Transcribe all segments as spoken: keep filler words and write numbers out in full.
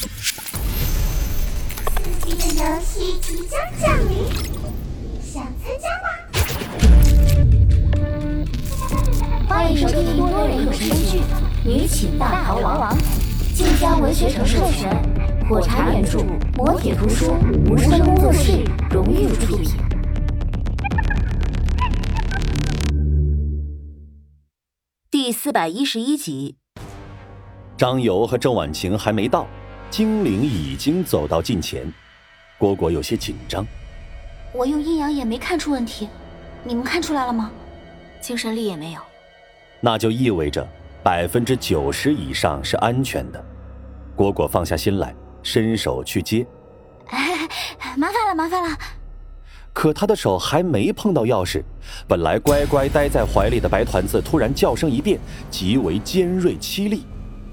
刺激的游戏即将降临，想参加吗？ 欢迎收听多人有声剧《女寝大逃亡》，晋江文学城授权，火柴原著，磨铁图书，无声工作室荣誉出品。第四百一十一集。 张游和郑婉晴还没到，精灵已经走到近前。蝈蝈有些紧张。 我用阴阳眼没看出问题，你们看出来了吗？精神力也没有。 那就意味着百分之九十以上是安全的。蝈蝈放下心来，伸手去接。 哎，麻烦了，麻烦了。 可他的手还没碰到钥匙，本来乖乖待在怀里的白团子突然叫声一变，极为尖锐凄厉。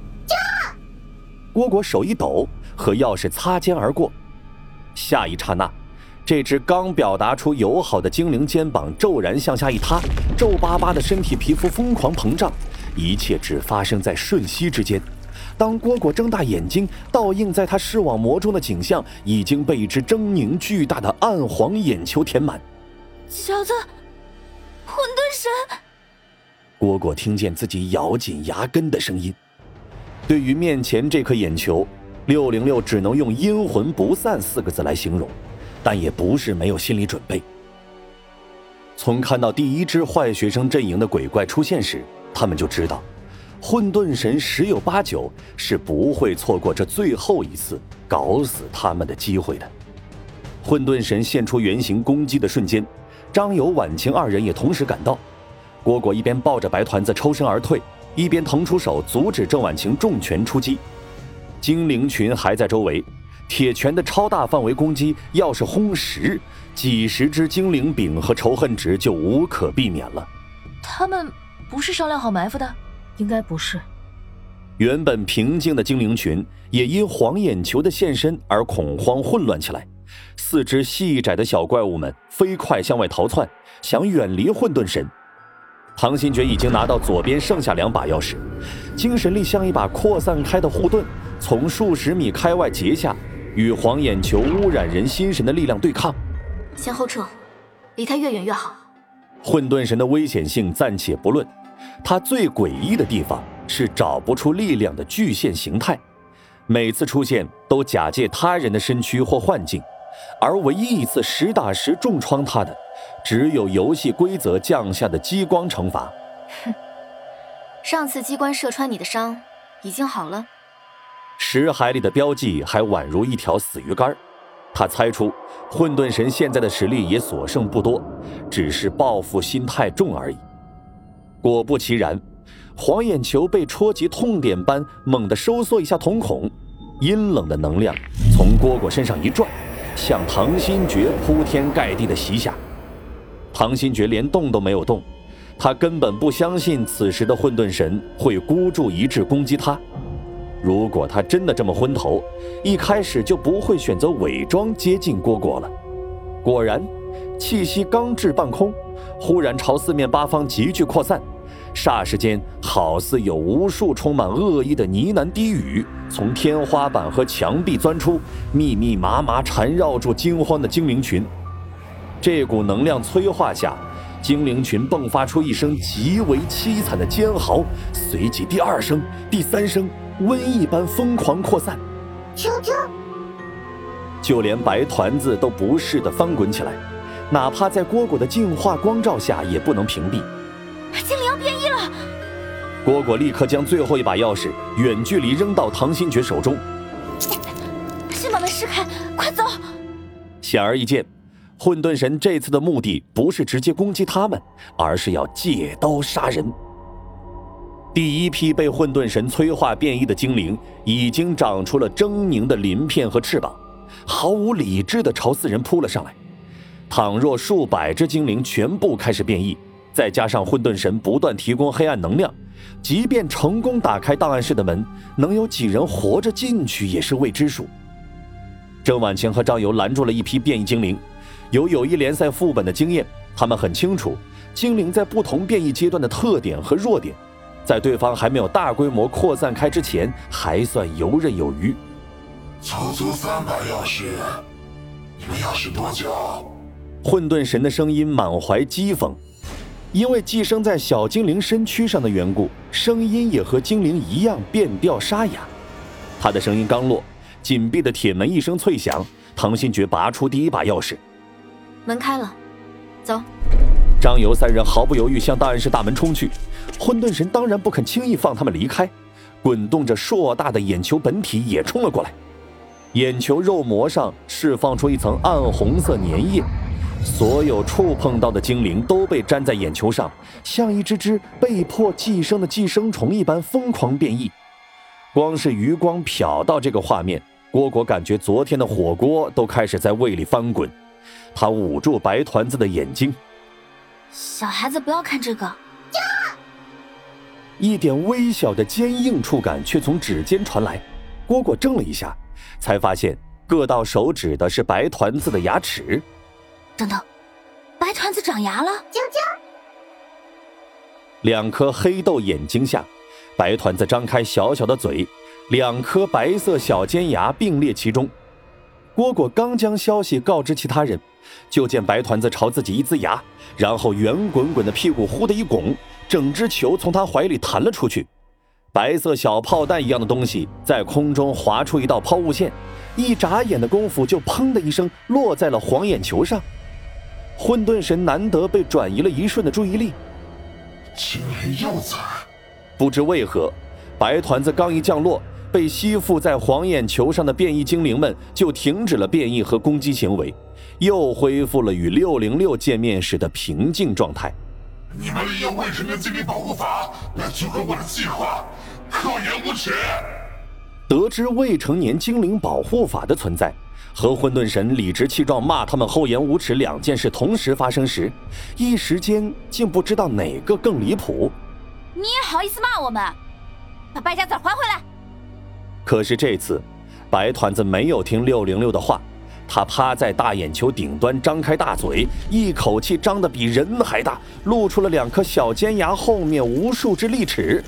蝈蝈手一抖，和钥匙擦肩而过。下一刹那，这只刚表达出友好的精灵肩膀骤然向下一塌，皱巴巴的身体皮肤疯狂膨胀，一切只发生在瞬息之间。当蝈蝈睁大眼睛，倒映在他视网膜中的景象已经被一只狰狞巨大的暗黄眼球填满。 小子，混沌神！ 蝈蝈听见自己咬紧牙根的声音。对于面前这颗眼球，六零六只能用阴魂不散四个字来形容，但也不是没有心理准备。从看到第一支坏学生阵营的鬼怪出现时，他们就知道混沌神十有八九是不会错过这最后一次搞死他们的机会的。混沌神现出原形攻击的瞬间，张游、婉晴二人也同时赶到。蝈蝈一边抱着白团子抽身而退，一边腾出手阻止郑婉晴重拳出击。精灵群还在周围，铁拳的超大范围攻击要是轰实，几十只精灵饼和仇恨值就无可避免了。 他们不是商量好埋伏的？应该不是。 原本平静的精灵群也因黄眼球的现身而恐慌混乱起来，四只细窄的小怪物们飞快向外逃窜，想远离混沌神。唐新觉已经拿到左边剩下两把钥匙，精神力像一把扩散开的护盾，从数十米开外截下，与黄眼球污染人心神的力量对抗。 先后撤，离他越远越好。 混沌神的危险性暂且不论，他最诡异的地方是找不出力量的具现形态，每次出现都假借他人的身躯或幻境，而唯一一次实打实重创他的，只有游戏规则降下的激光惩罚。 哼，上次机关射穿你的伤已经好了。 石海里的标记还宛如一条死鱼竿，他猜出混沌神现在的实力也所剩不多，只是报复心太重而已。果不其然，黄眼球被戳及痛点般猛地收缩一下瞳孔，阴冷的能量从蝈蝈身上一转，向唐新觉铺天盖地的袭下。唐新觉连动都没有动，他根本不相信此时的混沌神会孤注一掷攻击他。如果他真的这么昏头，一开始就不会选择伪装接近蝈蝈了。果然，气息刚至半空，忽然朝四面八方急剧扩散，霎时间好似有无数充满恶意的呢喃低语从天花板和墙壁钻出，密密麻麻缠绕住惊慌的精灵群。这股能量催化下，精灵群迸发出一声极为凄惨的尖嚎，随即第二声、第三声瘟疫般疯狂扩散。 求求！ 就连白团子都不适地翻滚起来，哪怕在蝈蝈的净化光照下也不能屏蔽。 精灵要变异了！ 蝈蝈立刻将最后一把钥匙远距离扔到唐新觉手中。 先把门撕开，快走！ 显而易见，混沌神这次的目的不是直接攻击他们，而是要借刀杀人。第一批被混沌神催化变异的精灵已经长出了狰狞的鳞片和翅膀，毫无理智地朝四人扑了上来。倘若数百只精灵全部开始变异，再加上混沌神不断提供黑暗能量，即便成功打开档案室的门，能有几人活着进去也是未知数。郑婉晴和张游拦住了一批变异精灵，有友谊联赛副本的经验，他们很清楚精灵在不同变异阶段的特点和弱点，在对方还没有大规模扩散开之前，还算游刃有余。 足足三把钥匙，你们要使多久？ 混沌神的声音满怀讥讽，因为寄生在小精灵身躯上的缘故，声音也和精灵一样变调沙哑。他的声音刚落，紧闭的铁门一声脆响，唐新觉拔出第一把钥匙， 门开了，走。 张游三人毫不犹豫向档案室大门冲去，混沌神当然不肯轻易放他们离开，滚动着硕大的眼球本体也冲了过来。眼球肉膜上释放出一层暗红色粘液，所有触碰到的精灵都被粘在眼球上，像一只只被迫寄生的寄生虫一般疯狂变异。光是余光瞟到这个画面，蝈蝈感觉昨天的火锅都开始在胃里翻滚。他捂住白团子的眼睛， 小孩子不要看这个。 一点微小的坚硬触感却从指尖传来，蝈蝈怔了一下，才发现硌到手指的是白团子的牙齿。 等等，白团子长牙了！ 啾啾。 两颗黑豆眼睛下，白团子张开小小的嘴，两颗白色小尖牙并列其中。蝈蝈刚将消息告知其他人，就见白团子朝自己一呲牙，然后圆滚滚的屁股忽的一拱，整只球从他怀里弹了出去。白色小炮弹一样的东西在空中划出一道抛物线，一眨眼的功夫就砰的一声落在了黄眼球上。混沌神难得被转移了一瞬的注意力， 精灵幼崽。 不知为何，白团子刚一降落，被吸附在黄眼球上的变异精灵们就停止了变异和攻击行为，又恢复了与六零六见面时的平静状态。 你们利用未成年精灵保护法来阻隔我的计划，厚颜无耻！ 得知未成年精灵保护法的存在，和混沌神理直气壮骂他们厚颜无耻两件事同时发生时，一时间竟不知道哪个更离谱。 你也好意思骂我们？把败家子还回来！ 可是这次，白团子没有听六零六的话，他趴在大眼球顶端，张开大嘴，一口气张得比人还大，露出了两颗小尖牙后面无数只利齿。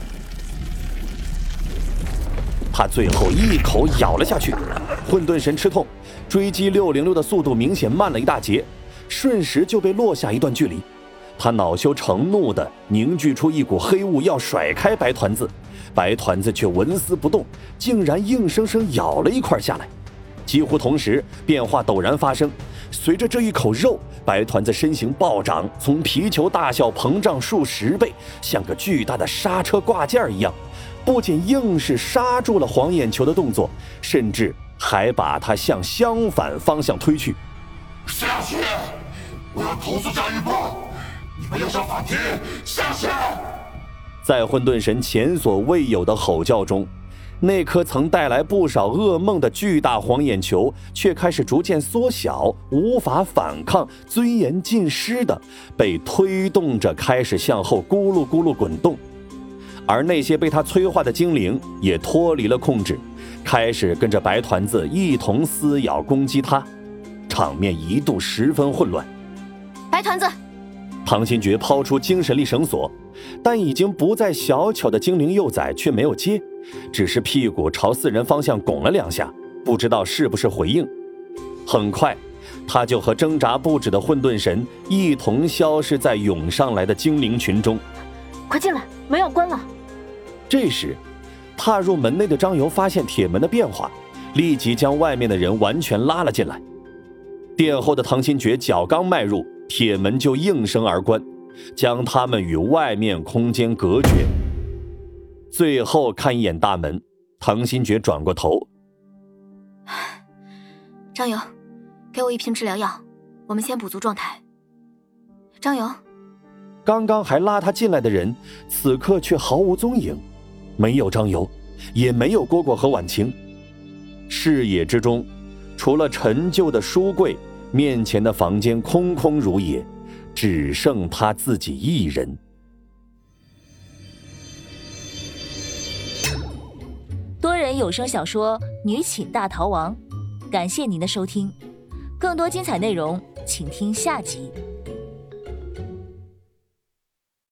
他最后一口咬了下去，混沌神吃痛，追击六零六的速度明显慢了一大截，瞬时就被落下一段距离。他恼羞成怒地凝聚出一股黑雾，要甩开白团子，白团子却纹丝不动，竟然硬生生咬了一块下来。几乎同时，变化陡然发生，随着这一口肉，白团子身形暴涨，从皮球大小膨胀数十倍，像个巨大的刹车挂件一样，不仅硬是刹住了黄眼球的动作，甚至还把它向相反方向推去。 下去！我要投诉教育部！你们要上法庭！下去！ 在混沌神前所未有的吼叫中，那颗曾带来不少噩梦的巨大黄眼球却开始逐渐缩小，无法反抗，尊严尽失的被推动着开始向后咕噜咕噜滚动。而那些被他催化的精灵也脱离了控制，开始跟着白团子一同撕咬攻击他，场面一度十分混乱。 白团子， 唐新觉抛出精神力绳索，但已经不再小巧的精灵幼崽却没有接，只是屁股朝四人方向拱了两下，不知道是不是回应。很快，他就和挣扎不止的混沌神一同消失在涌上来的精灵群中。 快进来，门要关了。 这时，踏入门内的张游发现铁门的变化，立即将外面的人完全拉了进来。殿后的唐新觉脚刚迈入，铁门就应声而关，将他们与外面空间隔绝。最后看一眼大门，唐新觉转过头： 张游，给我一瓶治疗药，我们先补足状态。张游， 刚刚还拉他进来的人，此刻却毫无踪影，没有张游，也没有蝈蝈和婉晴。视野之中，除了陈旧的书柜，面前的房间空空如也，只剩他自己一人。 多人有声小说《女寝大逃亡》，感谢您的收听，更多精彩内容请听下集。